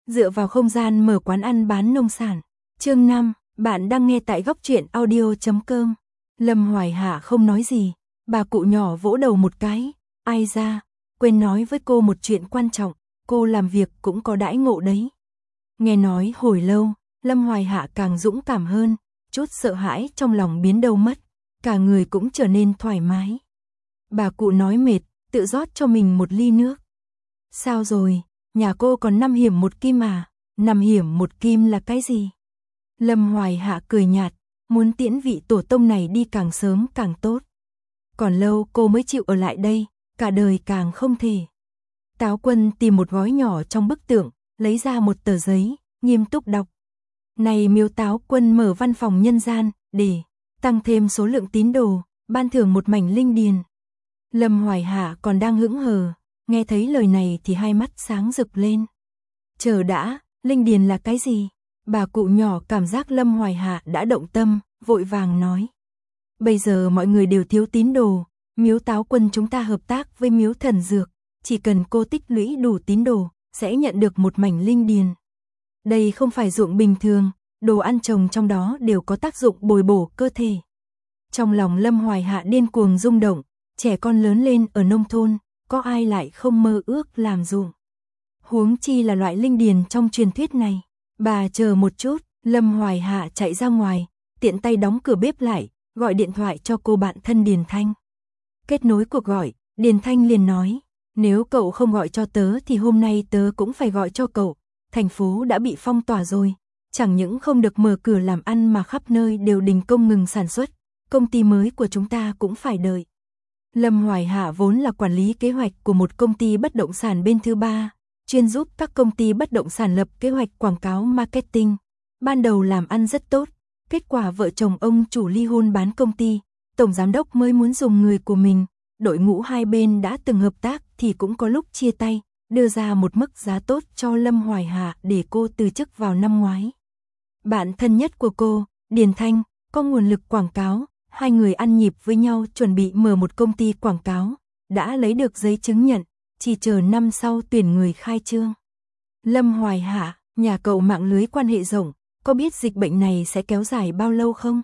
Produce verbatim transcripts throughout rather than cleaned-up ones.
dựa vào không gian mở quán ăn bán nông sản. Chương năm, bạn đang nghe tại góc truyện audio chấm com. Lâm Hoài Hạ không nói gì, bà cụ nhỏ vỗ đầu một cái, ai ra, quên nói với cô một chuyện quan trọng, cô làm việc cũng có đãi ngộ đấy. Nghe nói hồi lâu, Lâm Hoài Hạ càng dũng cảm hơn, chút sợ hãi trong lòng biến đâu mất, cả người cũng trở nên thoải mái. Bà cụ nói mệt, tự rót cho mình một ly nước. Sao rồi, nhà cô còn năm hiểm một kim à? Năm hiểm một kim là cái gì? Lâm Hoài Hạ cười nhạt, muốn tiễn vị tổ tông này đi càng sớm càng tốt. Còn lâu cô mới chịu ở lại đây, cả đời càng không thể. Táo Quân tìm một gói nhỏ trong bức tượng, lấy ra một tờ giấy, nghiêm túc đọc. Này Miếu Táo Quân mở văn phòng nhân gian, để tăng thêm số lượng tín đồ, ban thưởng một mảnh linh điền. Lâm Hoài Hạ còn đang hững hờ, nghe thấy lời này thì hai mắt sáng rực lên. Chờ đã, linh điền là cái gì? Bà cụ nhỏ cảm giác Lâm Hoài Hạ đã động tâm, vội vàng nói. Bây giờ mọi người đều thiếu tín đồ, Miếu Táo Quân chúng ta hợp tác với Miếu Thần Dược, chỉ cần cô tích lũy đủ tín đồ, sẽ nhận được một mảnh linh điền. Đây không phải ruộng bình thường, đồ ăn trồng trong đó đều có tác dụng bồi bổ cơ thể. Trong lòng Lâm Hoài Hạ điên cuồng rung động, trẻ con lớn lên ở nông thôn, có ai lại không mơ ước làm ruộng. Huống chi là loại linh điền trong truyền thuyết này. Bà chờ một chút, Lâm Hoài Hạ chạy ra ngoài, tiện tay đóng cửa bếp lại, gọi điện thoại cho cô bạn thân Điền Thanh. Kết nối cuộc gọi, Điền Thanh liền nói, nếu cậu không gọi cho tớ thì hôm nay tớ cũng phải gọi cho cậu. Thành phố đã bị phong tỏa rồi, chẳng những không được mở cửa làm ăn mà khắp nơi đều đình công ngừng sản xuất, công ty mới của chúng ta cũng phải đợi. Lâm Hoài Hạ vốn là quản lý kế hoạch của một công ty bất động sản bên thứ ba, chuyên giúp các công ty bất động sản lập kế hoạch quảng cáo marketing. Ban đầu làm ăn rất tốt, kết quả vợ chồng ông chủ ly hôn bán công ty, tổng giám đốc mới muốn dùng người của mình, đội ngũ hai bên đã từng hợp tác thì cũng có lúc chia tay, đưa ra một mức giá tốt cho Lâm Hoài Hạ để cô từ chức vào năm ngoái. Bạn thân nhất của cô, Điền Thanh, có nguồn lực quảng cáo, hai người ăn nhịp với nhau chuẩn bị mở một công ty quảng cáo, đã lấy được giấy chứng nhận, chỉ chờ năm sau tuyển người khai trương. Lâm Hoài Hạ, nhà cậu mạng lưới quan hệ rộng, có biết dịch bệnh này sẽ kéo dài bao lâu không?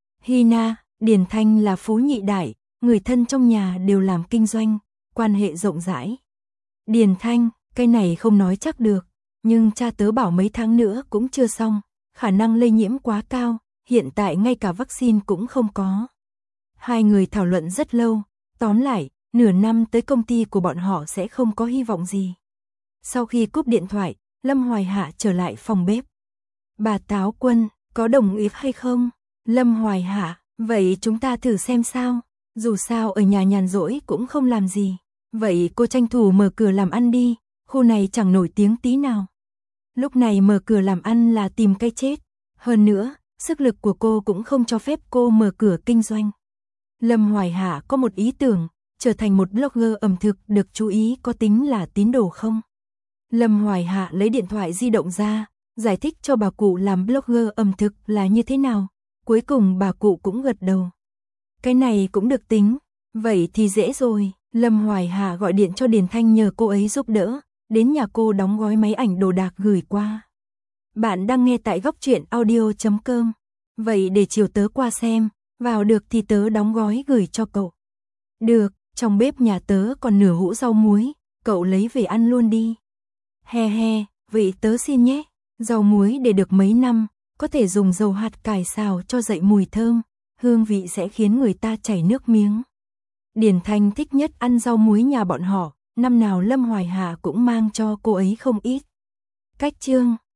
Hina, Điền Thanh là phú nhị đại, người thân trong nhà đều làm kinh doanh, quan hệ rộng rãi. Điền Thanh, cái này không nói chắc được, nhưng cha tớ bảo mấy tháng nữa cũng chưa xong, khả năng lây nhiễm quá cao, hiện tại ngay cả vaccine cũng không có. Hai người thảo luận rất lâu, tóm lại, nửa năm tới công ty của bọn họ sẽ không có hy vọng gì. Sau khi cúp điện thoại, Lâm Hoài Hạ trở lại phòng bếp. Bà Táo Quân, có đồng ý hay không? Lâm Hoài Hạ, vậy chúng ta thử xem sao, dù sao ở nhà nhàn rỗi cũng không làm gì. Vậy cô tranh thủ mở cửa làm ăn đi, khu này chẳng nổi tiếng tí nào. Lúc này mở cửa làm ăn là tìm cái chết. Hơn nữa, sức lực của cô cũng không cho phép cô mở cửa kinh doanh. Lâm Hoài Hạ có một ý tưởng, trở thành một blogger ẩm thực được chú ý có tính là tín đồ không? Lâm Hoài Hạ lấy điện thoại di động ra, giải thích cho bà cụ làm blogger ẩm thực là như thế nào. Cuối cùng bà cụ cũng gật đầu. Cái này cũng được tính, vậy thì dễ rồi. Lâm Hoài Hạ gọi điện cho Điền Thanh nhờ cô ấy giúp đỡ, đến nhà cô đóng gói máy ảnh đồ đạc gửi qua. Bạn đang nghe tại góc truyện audio chấm com. Vậy để chiều tớ qua xem, vào được thì tớ đóng gói gửi cho cậu. Được, trong bếp nhà tớ còn nửa hũ rau muối, cậu lấy về ăn luôn đi. He he, vậy tớ xin nhé, rau muối để được mấy năm, có thể dùng dầu hạt cải xào cho dậy mùi thơm, hương vị sẽ khiến người ta chảy nước miếng. Điền Thanh thích nhất ăn rau muối nhà bọn họ, năm nào Lâm Hoài Hạ cũng mang cho cô ấy không ít. Cách chương